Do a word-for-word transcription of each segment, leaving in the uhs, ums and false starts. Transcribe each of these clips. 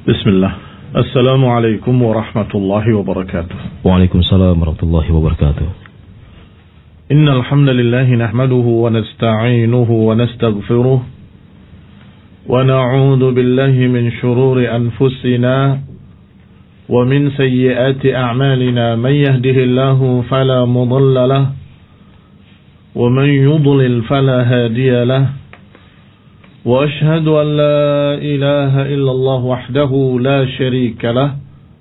Bismillah. Assalamualaikum warahmatullahi wabarakatuh. Waalaikumsalam warahmatullahi wabarakatuh. Innal hamdalillah nahmaduhu wa nasta'inuhu wa nastaghfiruh wa na'udzu billahi min shururi anfusina wa min sayyiati a'malina may yahdihillahu fala mudilla lahu wa man yudlil fala hadiya lahu. وأشهد أن لا إله إلا الله وحده لا شريك له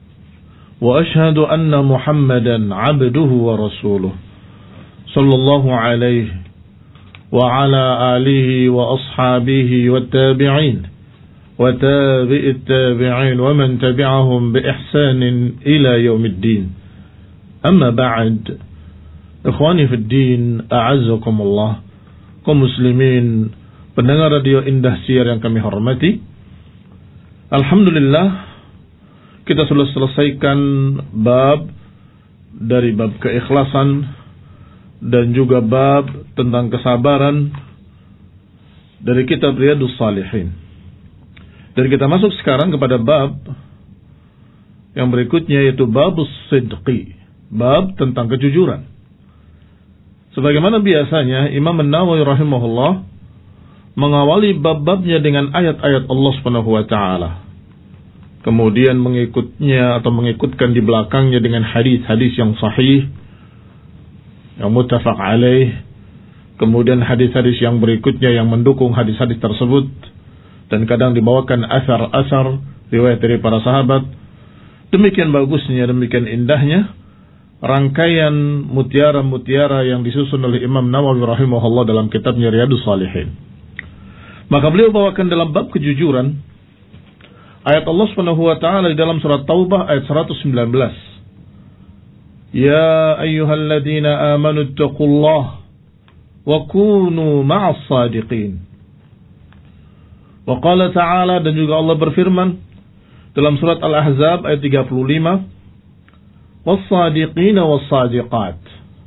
وأشهد أن محمدا عبده ورسوله صلى الله عليه وعلى آله وأصحابه والتابعين وتابع التابعين ومن تبعهم بإحسان إلى يوم الدين. أما بعد، إخواني في الدين، أعزكم الله. kaum muslimin pendengar radio Indah Siar yang kami hormati, alhamdulillah kita sudah selesaikan bab dari bab keikhlasan dan juga bab tentang kesabaran dari kitab Riyadhus Shalihin. Dan kita masuk sekarang kepada bab yang berikutnya, yaitu babus sidqi, bab tentang kejujuran. Sebagaimana biasanya Imam An-Nawawi rahimahullah mengawali bab-babnya dengan ayat-ayat Allah Subhanahu wa taala. Kemudian mengikutnya atau mengikutkan di belakangnya dengan hadis-hadis yang sahih, yang muttafaq alaih. Kemudian hadis-hadis yang berikutnya yang mendukung hadis-hadis tersebut, dan kadang dibawakan asar-asar riwayat dari para sahabat. Demikian bagusnya, demikian indahnya rangkaian mutiara-mutiara yang disusun oleh Imam Nawawi rahimahullah dalam kitabnya Riyadhus Shalihin. Maka beliau bawakan dalam bab kejujuran ayat Allah Subhanahu wa taala di dalam surat Taubah ayat seratus sembilan belas. Ya ayyuhalladzina amanu taqullaha wa kunu ma'as sadiqin. Wa qala ta'ala, dan juga Allah berfirman dalam surat Al-Ahzab ayat tiga puluh lima, was-sadiqina was-sadiqat.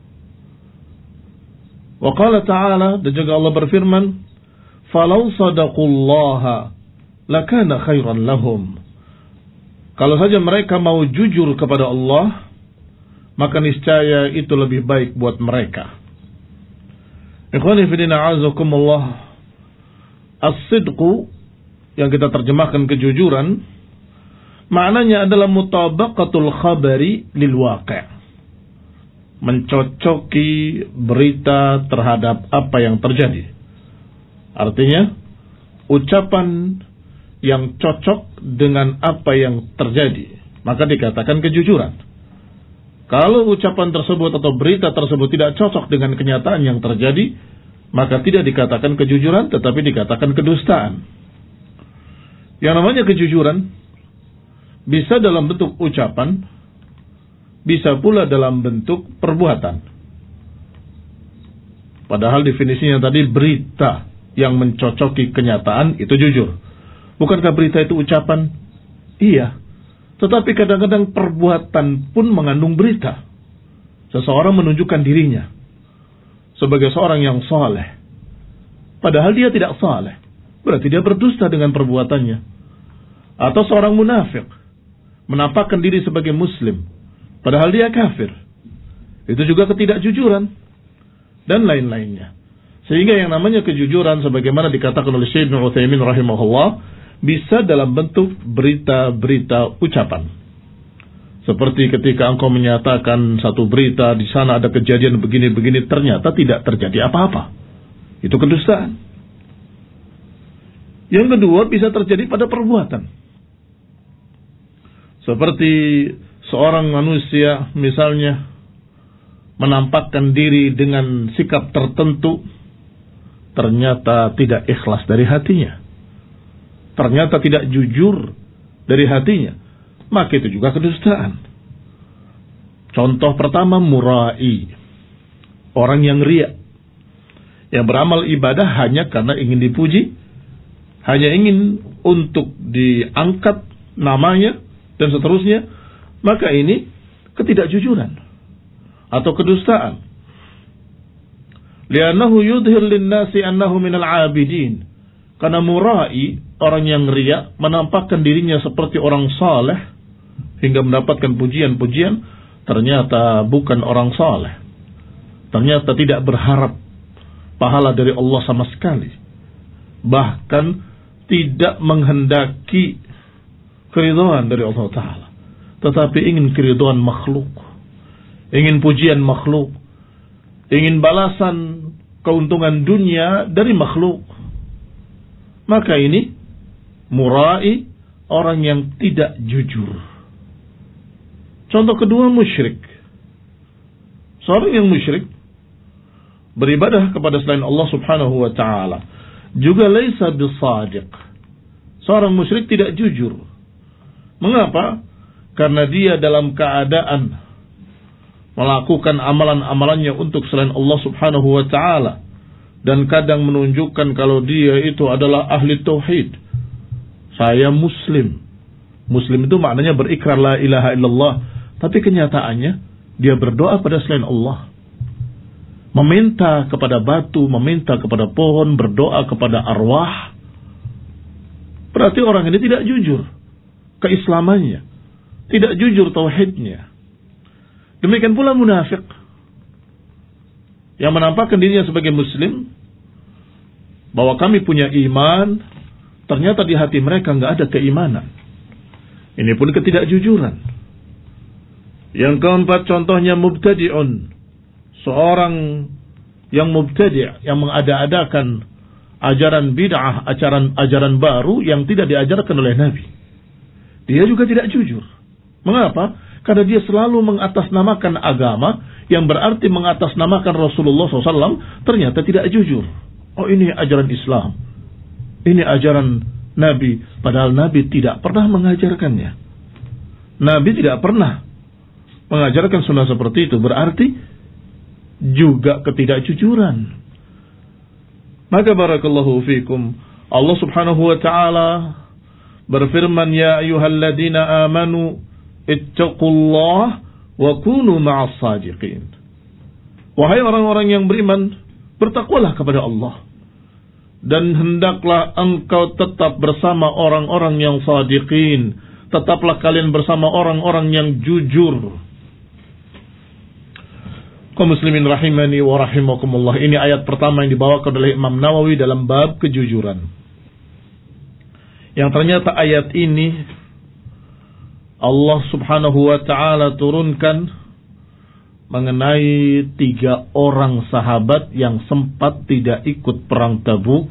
Wa qala ta'ala, dan juga Allah berfirman, falau sadaqullaha lakana khairan lahum. Kalau saja mereka mau jujur kepada Allah, maka niscaya itu lebih baik buat mereka. Ikhwani fillah a'azakumullah, as-sidqu yang kita terjemahkan kejujuran, maknanya adalah mutabaqatul khabari lil waqi', mencocoki berita terhadap apa yang terjadi. Artinya, ucapan yang cocok dengan apa yang terjadi, maka dikatakan kejujuran. Kalau ucapan tersebut atau berita tersebut tidak cocok dengan kenyataan yang terjadi, maka tidak dikatakan kejujuran, tetapi dikatakan kedustaan. Yang namanya kejujuran bisa dalam bentuk ucapan, bisa pula dalam bentuk perbuatan. Padahal definisinya tadi berita yang mencocoki kenyataan itu jujur. Bukankah berita itu ucapan? Iya. Tetapi kadang-kadang perbuatan pun mengandung berita. Seseorang menunjukkan dirinya sebagai seorang yang saleh, padahal dia tidak saleh. Berarti dia berdusta dengan perbuatannya. Atau seorang munafik menampakkan diri sebagai muslim, padahal dia kafir. Itu juga ketidakjujuran. Dan lain-lainnya. Sehingga yang namanya kejujuran, sebagaimana dikatakan oleh Syekh Ibnu Utsaimin rahimahullah, bisa dalam bentuk berita-berita ucapan. Seperti ketika engkau menyatakan satu berita, di sana ada kejadian begini-begini, ternyata tidak terjadi apa-apa. Itu kedustaan. Yang kedua, bisa terjadi pada perbuatan. Seperti seorang manusia misalnya menampakkan diri dengan sikap tertentu, ternyata tidak ikhlas dari hatinya, ternyata tidak jujur dari hatinya, maka itu juga kedustaan. Contoh pertama, murai, orang yang riya, yang beramal ibadah hanya karena ingin dipuji, hanya ingin untuk diangkat namanya dan seterusnya, maka ini ketidakjujuran atau kedustaan. Li'annahu yudhir lin-nasi annahu minal 'abidin. Karena murai orang yang riya, menampakkan dirinya seperti orang saleh hingga mendapatkan pujian-pujian, ternyata bukan orang saleh. Ternyata tidak berharap pahala dari Allah sama sekali. Bahkan tidak menghendaki keridhaan dari Allah Ta'ala, tetapi ingin keridhaan makhluk, ingin pujian makhluk, ingin balasan keuntungan dunia dari makhluk. Maka ini murai, orang yang tidak jujur. Contoh kedua, musyrik. Seorang yang musyrik beribadah kepada selain Allah Subhanahu wa ta'ala juga laisa bisadiq. Seorang musyrik tidak jujur. Mengapa? Karena dia dalam keadaan melakukan amalan-amalannya untuk selain Allah Subhanahu wa ta'ala, dan kadang menunjukkan kalau dia itu adalah ahli tauhid. Saya muslim. Muslim itu maknanya berikrar la ilaha illallah, tapi kenyataannya dia berdoa pada selain Allah, meminta kepada batu, meminta kepada pohon, berdoa kepada arwah. Berarti orang ini tidak jujur keislamannya, tidak jujur tauhidnya. Demikian pula munafik yang menampakkan dirinya sebagai muslim, bahwa kami punya iman, ternyata di hati mereka nggak ada keimanan. Ini pun ketidakjujuran. Yang keempat, contohnya mubtadi'un, seorang yang mubtadi', yang mengada-adakan ajaran bid'ah, ajaran ajaran baru yang tidak diajarkan oleh Nabi. Dia juga tidak jujur. Mengapa? Karena dia selalu mengatasnamakan agama, yang berarti mengatasnamakan Rasulullah shallallahu alaihi wasallam, ternyata tidak jujur. Oh, ini ajaran Islam, ini ajaran Nabi, padahal Nabi tidak pernah mengajarkannya. Nabi tidak pernah mengajarkan sunnah seperti itu, berarti juga ketidakjujuran. Maka barakallahu fikum, Allah Subhanahu wa ta'ala berfirman, ya ayyuhalladzina amanu ittaqullah wa kunu ma'as sadiqin. Wahai orang-orang yang beriman, bertakwalah kepada Allah, dan hendaklah engkau tetap bersama orang-orang yang sadiqin. Tetaplah kalian bersama orang-orang yang jujur. Kaum muslimin rahimani wa rahimakumullah. Ini ayat pertama yang dibawakan oleh Imam Nawawi dalam bab kejujuran. Yang ternyata ayat ini Allah Subhanahu wa ta'ala turunkan mengenai tiga orang sahabat yang sempat tidak ikut perang Tabuk,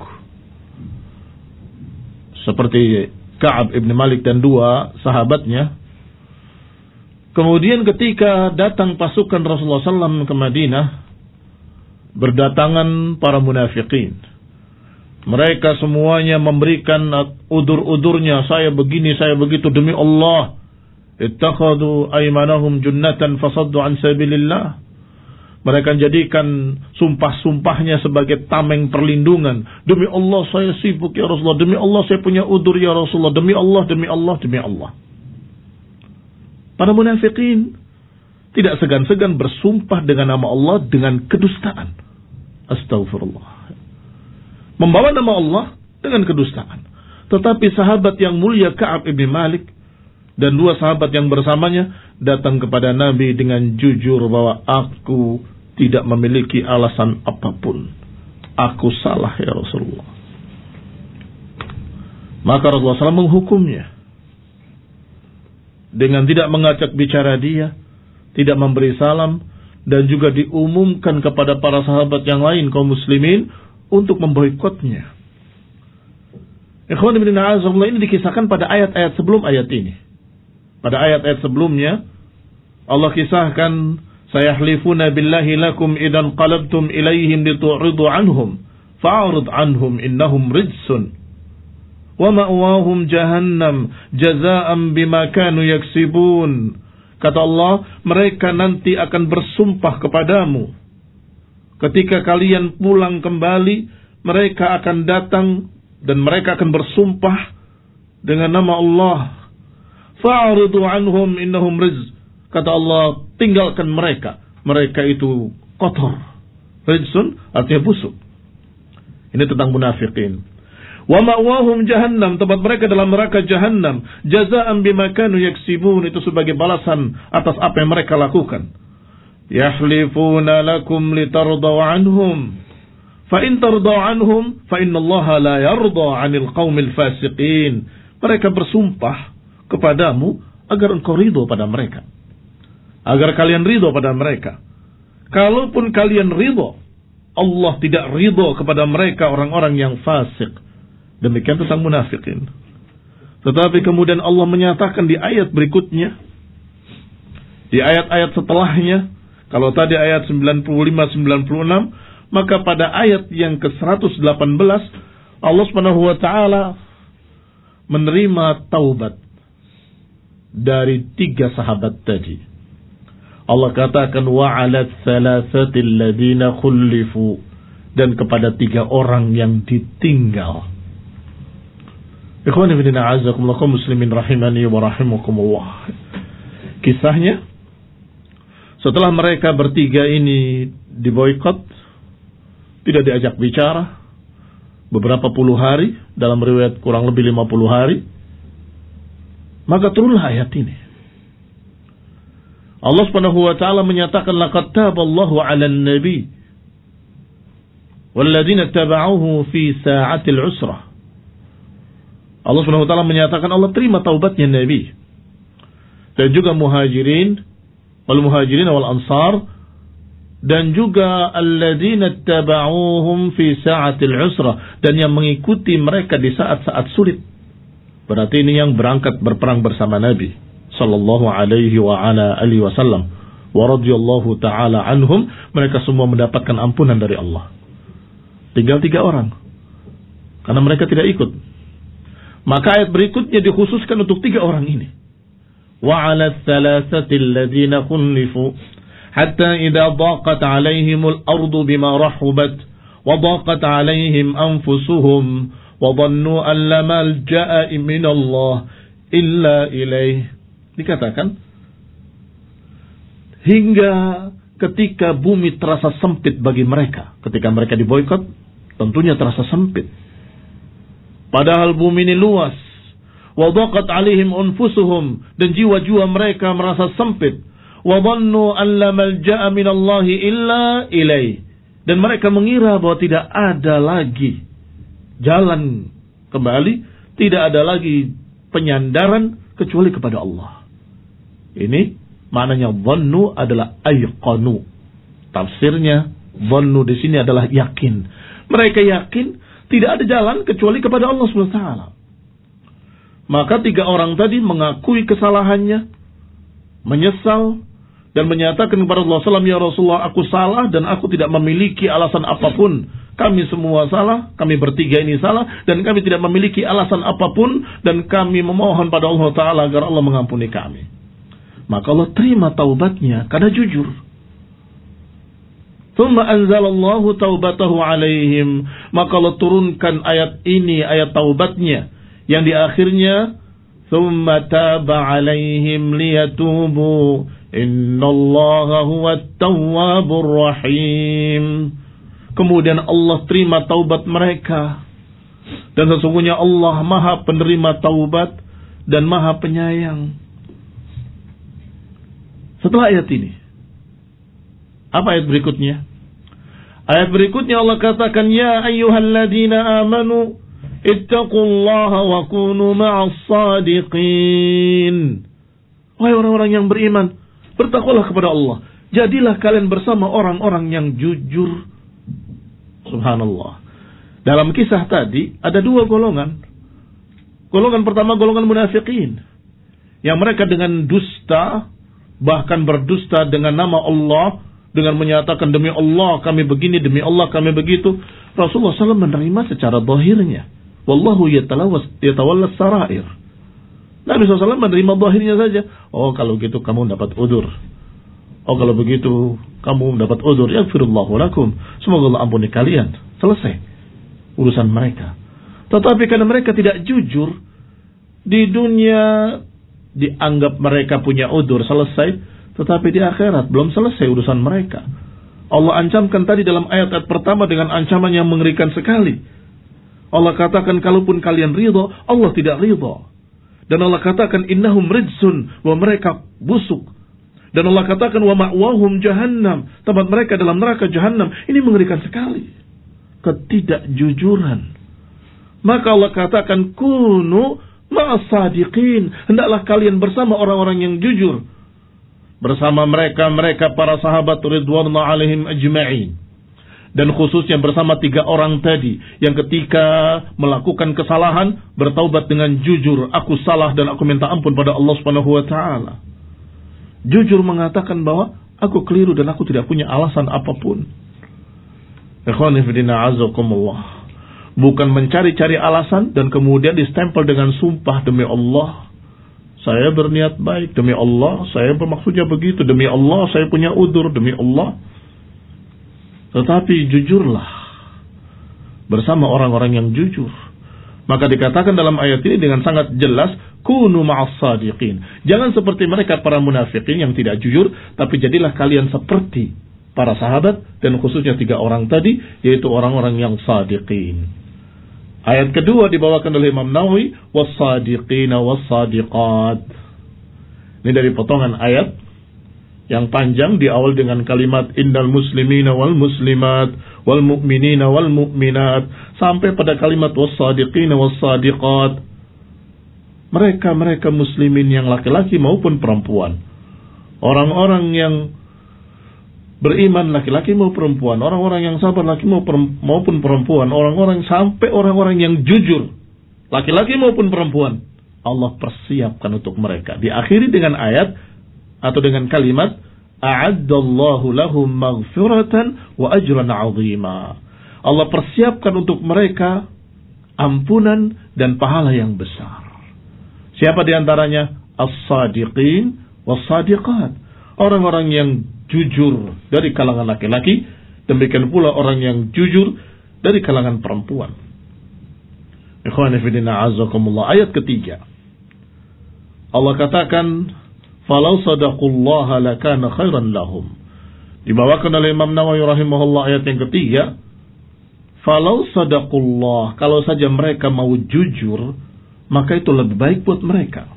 seperti Ka'ab ibn Malik dan dua sahabatnya. Kemudian ketika datang pasukan Rasulullah shallallahu alaihi wasallam ke Madinah, berdatangan para munafikin. Mereka semuanya memberikan udur-udurnya, saya begini, saya begitu, demi Allah. Ittakhadhu aymanahum junnatan fasaddu an sabilillah. Mereka jadikan sumpah-sumpahnya sebagai tameng perlindungan. Demi Allah saya sibuk ya Rasulullah, demi Allah saya punya udur ya Rasulullah, demi Allah, demi Allah, demi Allah. Para munafikin tidak segan-segan bersumpah dengan nama Allah dengan kedustaan. Astagfirullah. Membawa nama Allah dengan kedustaan. Tetapi sahabat yang mulia Ka'ab ibn Malik dan dua sahabat yang bersamanya datang kepada Nabi dengan jujur bahwa aku tidak memiliki alasan apapun. Aku salah ya Rasulullah. Maka Rasulullah shallallahu alaihi wasallam menghukumnya dengan tidak mengajak bicara dia, tidak memberi salam, dan juga diumumkan kepada para sahabat yang lain kaum muslimin untuk memboikotnya. Ikhwan ibn a'azzallah, ini dikisahkan pada ayat-ayat sebelum ayat ini. Pada ayat-ayat sebelumnya Allah kisahkan, sayahlifuna billahi lakum idan qalabtum ilaihim litu'ridu anhum fa'rid anhum innahum rijsun wa ma'wahum jahannam jazaa'an bima kanu yaksibun. Kata Allah, mereka nanti akan bersumpah kepadamu. Ketika kalian pulang kembali, mereka akan datang dan mereka akan bersumpah dengan nama Allah. Fa'ridu anhum innahum rijs. Kata Allah, tinggalkan mereka. Mereka itu kotor. Rijsun artinya busuk. Ini tentang munafikin. Wa ma'wahum jahannam, tempat mereka dalam neraka jahannam. Jazaan bima kanu yaksibun, itu sebagai balasan atas apa yang mereka lakukan. Yahlifuna lakum litardaw anhum. Fa in tardaw anhum fa innallaha la yarda 'anil qaumil fasiqin. Mereka bersumpah kepadamu agar engkau ridho pada mereka. Agar kalian ridho pada mereka. Kalaupun kalian ridho, Allah tidak ridho kepada mereka orang-orang yang fasik. Demikian tentang munafikin. Tetapi kemudian Allah menyatakan di ayat berikutnya, di ayat-ayat setelahnya, kalau tadi ayat sembilan puluh lima sembilan puluh enam, maka pada ayat yang ke seratus delapan belas Allah Subhanahu wa taala menerima taubat dari tiga sahabat tadi. Allah katakan wa 'alat tsalatsatil ladzina khulifu, dan kepada tiga orang yang ditinggal. Ikhwani fillah, a'azzakumullah kaum muslimin rahimani wa rahimakumullah. Kisahnya, setelah mereka bertiga ini diboikot, tidak diajak bicara beberapa puluh hari, dalam riwayat kurang lebih lima puluh hari, maka turunlah ayat ini. Allah Subhanahu wa taala menyatakan laqad taballahu 'alan nabi walladzina tabauhu fi sa'atil usrah. Allah Subhanahu wa taala menyatakan Allah terima taubatnya Nabi dan juga muhajirin wal muhajirin wal ansar, dan juga alladzina tabauhum fi sa'atil usrah, dan yang mengikuti mereka di saat-saat sulit. Berarti ini yang berangkat berperang bersama Nabi sallallahu alaihi wa ala alihi wasallam wa radhiyallahu taala anhum, mereka semua mendapatkan ampunan dari Allah. Tinggal tiga orang karena mereka tidak ikut. Maka ayat berikutnya dikhususkan untuk tiga orang ini. Wa 'ala tsalatsatil ladzina khulifu hatta idza daqat 'alaihimul ardu bima rahubat wa daqat 'alaihim anfusuhum wa dhannu an la malja'a min Allah illa ilaih. Dikatakan hingga ketika bumi terasa sempit bagi mereka, ketika mereka diboikot, tentunya terasa sempit. Padahal bumi ini luas. Wa daqat 'alaihim anfusuhum, dan jiwa-jiwa mereka merasa sempit. Wa dhannu an la malja'a min Allah illa ilaih, dan mereka mengira bahwa tidak ada lagi jalan kembali, tidak ada lagi penyandaran kecuali kepada Allah. Ini maknanya dhannu adalah ayqanu. Tafsirnya dhannu di sini adalah yakin. Mereka yakin tidak ada jalan kecuali kepada Allah subhanahu wa taala. Maka tiga orang tadi mengakui kesalahannya, menyesal, dan menyatakan kepada Allah sallallahu alaihi wasallam, ya Rasulullah, aku salah dan aku tidak memiliki alasan apapun. Kami semua salah, kami bertiga ini salah, dan kami tidak memiliki alasan apapun, dan kami memohon pada Allah Ta'ala agar Allah mengampuni kami. Maka Allah terima taubatnya karena jujur. Tsumma anzalallahu taubatahu alaihim, maka Allah turunkan ayat ini, ayat taubatnya, yang di akhirnya tsumma taba alaihim liyatubu innallaha huwat tawwabur rahim. Kemudian Allah terima taubat mereka, dan sesungguhnya Allah Maha penerima taubat dan Maha penyayang. Setelah ayat ini, apa ayat berikutnya? Ayat berikutnya Allah katakan, ya ayyuhalladzina amanu ittaqullaha wa kunu ma'as sadiqin. Wahai orang-orang yang beriman, bertakwalah kepada Allah, jadilah kalian bersama orang-orang yang jujur. Subhanallah. Dalam kisah tadi ada dua golongan. Golongan pertama golongan munafikin, yang mereka dengan dusta, bahkan berdusta dengan nama Allah, dengan menyatakan demi Allah kami begini, demi Allah kami begitu. Rasulullah shallallahu alaihi wasallam menerima secara zahirnya. Wallahu yatawallas sarair. Nabi shallallahu alaihi wasallam menerima zahirnya saja. Oh kalau gitu kamu dapat udur. Oh kalau begitu kamu dapat udur. Yaghfirullahu lakum. Semoga Allah ampuni kalian. Selesai urusan mereka. Tetapi karena mereka tidak jujur, di dunia dianggap mereka punya udur, selesai. Tetapi di akhirat belum selesai urusan mereka. Allah ancamkan tadi dalam ayat-ayat pertama dengan ancaman yang mengerikan sekali. Allah katakan kalaupun kalian ridha, Allah tidak ridha. Dan Allah katakan innahum rijsun, wa mereka busuk. Dan Allah katakan wa ma'wahum jahannam, tempat mereka dalam neraka jahannam. Ini mengerikan sekali. Ketidakjujuran. Maka Allah katakan kunu ma'as sadiqin, hendaklah kalian bersama orang-orang yang jujur. Bersama mereka mereka para sahabat ridwanullah alaihim ajma'in. Dan khususnya bersama tiga orang tadi yang ketika melakukan kesalahan bertaubat dengan jujur, aku salah dan aku minta ampun pada Allah Subhanahu wa taala. Jujur mengatakan bahwa aku keliru dan aku tidak punya alasan apapun. Ikhwani fillah azakumullah. Bukan mencari-cari alasan dan kemudian distempel dengan sumpah demi Allah. Saya berniat baik demi Allah, saya bermaksudnya begitu demi Allah, saya punya udzur demi Allah. Tetapi jujurlah bersama orang-orang yang jujur. Maka dikatakan dalam ayat ini dengan sangat jelas, kunu ma'as sadiqin. Jangan seperti mereka para munafikin yang tidak jujur, tapi jadilah kalian seperti para sahabat dan khususnya tiga orang tadi, yaitu orang-orang yang sadiqin. Ayat kedua dibawakan oleh Imam Nawawi, was-sadiqina was-sadiqat. Ini dari potongan ayat yang panjang di awal dengan kalimat innal muslimina wal muslimat wal mu'minina wal mu'minat sampai pada kalimat was-sadiqina was-sadiqat. Mereka-mereka muslimin yang laki-laki maupun perempuan. Orang-orang yang beriman laki-laki maupun perempuan, orang-orang yang sabar laki maupun perempuan, orang-orang sampai orang-orang yang jujur laki-laki maupun perempuan. Allah persiapkan untuk mereka. Diakhiri dengan ayat atau dengan kalimat a'addallahu lahum maghfiratan wa ajran 'azima. Allah persiapkan untuk mereka ampunan dan pahala yang besar. Siapa di antaranya? As-sadiqin was-sadiqat. Orang-orang yang jujur dari kalangan laki-laki, demikian pula orang yang jujur dari kalangan perempuan. Ikhwani fillah azakumullah. Ayat ketiga. Allah katakan falau sadaqullaha lakana khairan lahum. Dibawakan oleh Imam Nawawi rahimahullah ayat yang ketiga. Falau sadaqullah, kalau saja mereka mau jujur, maka itu lebih baik buat mereka.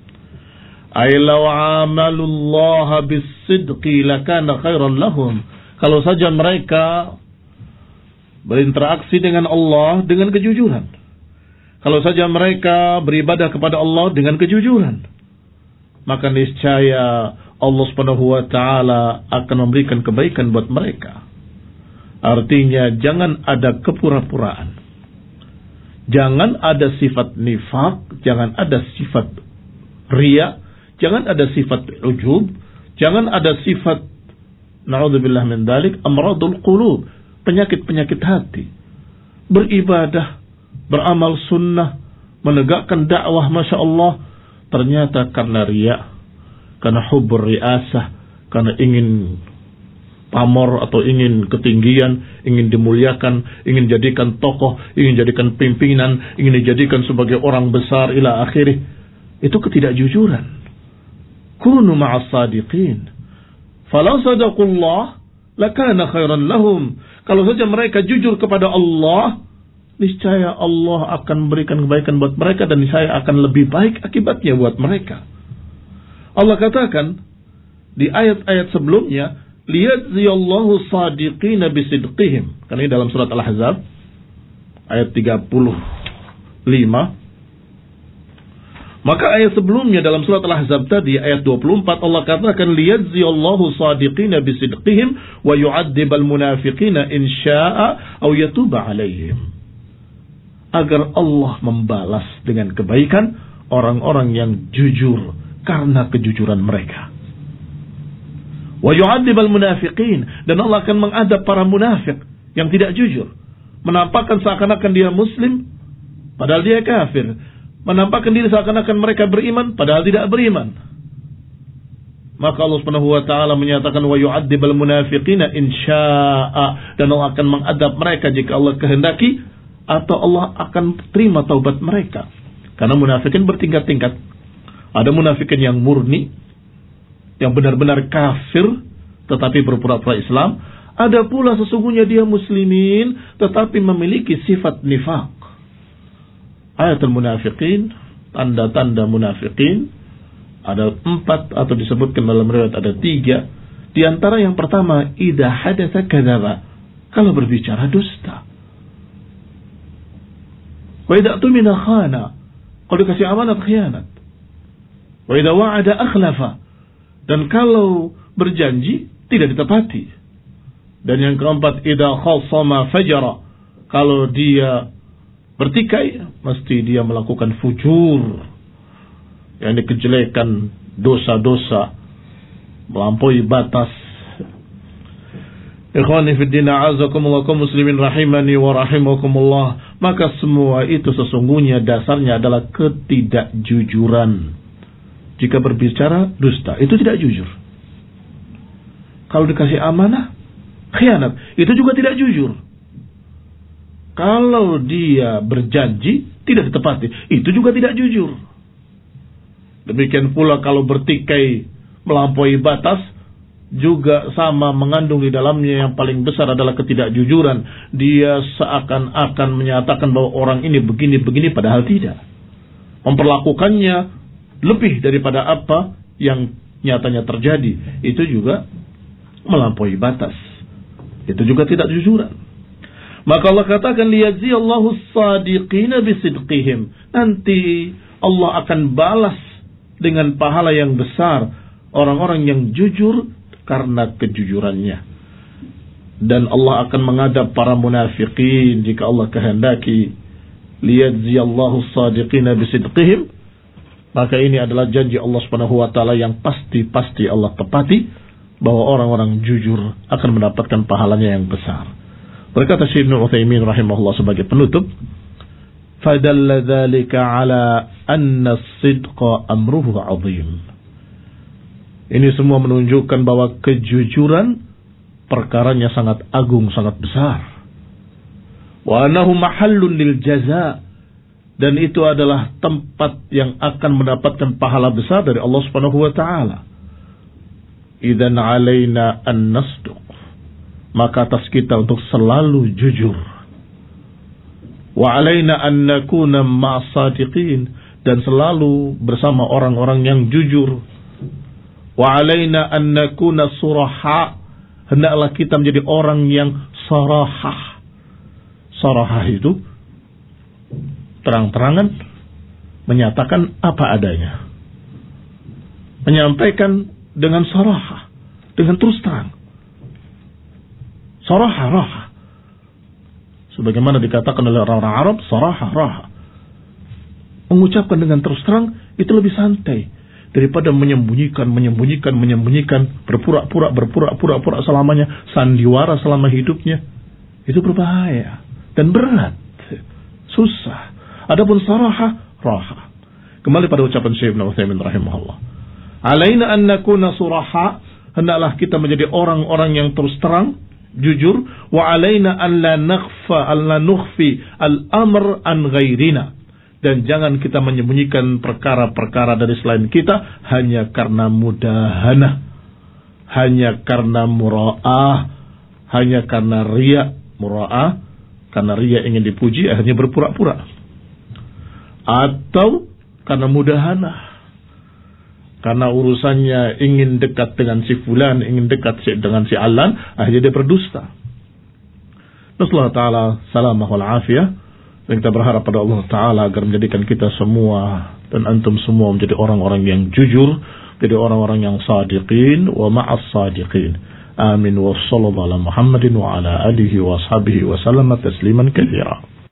Ay law amalullaha bis-sidqi lakana khairan lahum. Kalau saja mereka berinteraksi dengan Allah dengan kejujuran. Kalau saja mereka beribadah kepada Allah dengan kejujuran, maka niscaya Allah Subhanahu wa taala akan memberikan kebaikan buat mereka. Artinya jangan ada kepura-puraan. Jangan ada sifat nifaq, jangan ada sifat riya, jangan ada sifat ujub, jangan ada sifat na'udzubillah min dzalik amradul qulub, penyakit-penyakit hati. Beribadah, beramal sunnah, menegakkan dakwah Masya Allah, ternyata karena riya, karena hubur riasah, karena ingin pamor atau ingin ketinggian, ingin dimuliakan, ingin jadikan tokoh, ingin jadikan pimpinan, ingin dijadikan sebagai orang besar ila akhirih. Itu ketidakjujuran. Kunu ma'as sadiqin. Falau sadaqullah lakana khairan lahum. Kalau saja mereka jujur kepada Allah, niscaya Allah akan memberikan kebaikan buat mereka dan niscaya akan lebih baik akibatnya buat mereka. Allah katakan di ayat-ayat sebelumnya, liyajziyallahu sadiqina bisidqihim. Karena ini dalam surat Al-Ahzab ayat tiga puluh lima. Maka ayat sebelumnya dalam surat Al-Ahzab tadi ayat dua puluh empat Allah katakan liyajziyallahu sadiqina bisidqihim wa yu'adzibal munafiqina in syaa'a aw yatuba 'alaihim. Agar Allah membalas dengan kebaikan orang-orang yang jujur karena kejujuran mereka. Wa yu'adzibal munafiqin, dan Allah akan mengadab para munafik yang tidak jujur, menampakkan seakan-akan dia muslim padahal dia kafir, menampakkan diri seakan-akan mereka beriman padahal tidak beriman. Maka Allah Subhanahu wa taala menyatakan wa yu'adzibal munafiqina in syaa'a, dan Allah akan mengadab mereka jika Allah kehendaki, atau Allah akan terima taubat mereka. Karena munafikin bertingkat-tingkat. Ada munafikin yang murni, yang benar-benar kafir tetapi berpura-pura Islam. Ada pula sesungguhnya dia muslimin tetapi memiliki sifat nifaq. ayatul munafiqin, tanda-tanda munafiqin, ada empat atau disebutkan dalam riwayat ada tiga. Di antara yang pertama, idza hadatsa kadzaba, kalau berbicara dusta. Wa idza tumina khana, kalau dikasih amanat khianat. Wa idza wa'ada akhlafa, dan kalau berjanji tidak ditepati. Dan yang keempat, idza khasama fajara, kalau dia bertikai mesti dia melakukan fujur, yang dikejelekan, dosa-dosa, melampaui batas. Ikhwani fi din, a'azakumullah kaum muslimin rahimani wa rahimakumullah. Maka semua itu sesungguhnya dasarnya adalah ketidakjujuran. Jika berbicara dusta, itu tidak jujur. Kalau dikasih amanah, khianat, itu juga tidak jujur. Kalau dia berjanji tidak ditepati, itu juga tidak jujur. Demikian pula kalau bertikai melampaui batas, juga sama mengandung di dalamnya yang paling besar adalah ketidakjujuran. Dia seakan-akan menyatakan bahwa orang ini begini-begini padahal tidak. Memperlakukannya lebih daripada apa yang nyatanya terjadi. Itu juga melampaui batas. Itu juga tidak jujuran. Maka Allah katakan liyajziyallahu as-sadiqina bisidqihim. Nanti Allah akan balas dengan pahala yang besar orang-orang yang jujur karena kejujurannya. Dan Allah akan mengadab para munafikin jika Allah kehendaki. Liyajziyallahu as-sadiqina bisidqihim. Maka ini adalah janji Allah Subhanahu wa taala yang pasti-pasti Allah tepati, bahwa orang-orang jujur akan mendapatkan pahalanya yang besar. Berkata Syekh Ibnu Utsaimin rahimahullah sebagai penutup, fadalla dzalika ala anna as-sidqa amruhu 'azim. Ini semua menunjukkan bahwa kejujuran perkaranya sangat agung, sangat besar. Wa annahu mahallun lil jaza, dan itu adalah tempat yang akan mendapatkan pahala besar dari Allah Subhanahu wa taala. Idzan 'alaina an nasduq, maka atas kita untuk selalu jujur. Wa 'alaina an nakuna ma'as sadiqin, dan selalu bersama orang-orang yang jujur. Wa 'alaina an nakuna suraha, hendaklah kita menjadi orang yang sarahah. Sarahah itu terang-terangan menyatakan apa adanya, menyampaikan dengan sarahah, dengan terus terang. Sarahah, raha, sebagaimana dikatakan oleh orang-orang Arab, sarahah, raha, mengucapkan dengan terus terang itu lebih santai daripada menyembunyikan, menyembunyikan, menyembunyikan, berpura-pura, berpura-pura, pura selamanya, sandiwara selama hidupnya. Itu berbahaya dan berat, susah. Adapun sarahah, raha. Kembali pada ucapan Syekh Ibnu Utsaimin rahimahullah. Alaina an nakuna suraha, hendaklah kita menjadi orang-orang yang terus terang, jujur. Wa alaina an la nakhfa, an la nukhfi al-amr an ghairina, dan jangan kita menyembunyikan perkara-perkara dari selain kita hanya karena mudahana, hanya karena mura'ah, hanya karena riya. Mura'ah karena riya, ingin dipuji, akhirnya berpura-pura. Atau karena mudahana, karena urusannya ingin dekat dengan si fulan, ingin dekat dengan si alan, akhirnya dia berdusta. Nasallahu ta'ala salamah wal afiyah. Dan kita berharap pada Allah Ta'ala agar menjadikan kita semua dan antum semua menjadi orang-orang yang jujur, jadi orang-orang yang sadiqin wa ma'as sadiqin. Amin wa sallallahu ala Muhammadin wa ala alihi wa ashabihi wa sallama tasliman katsira.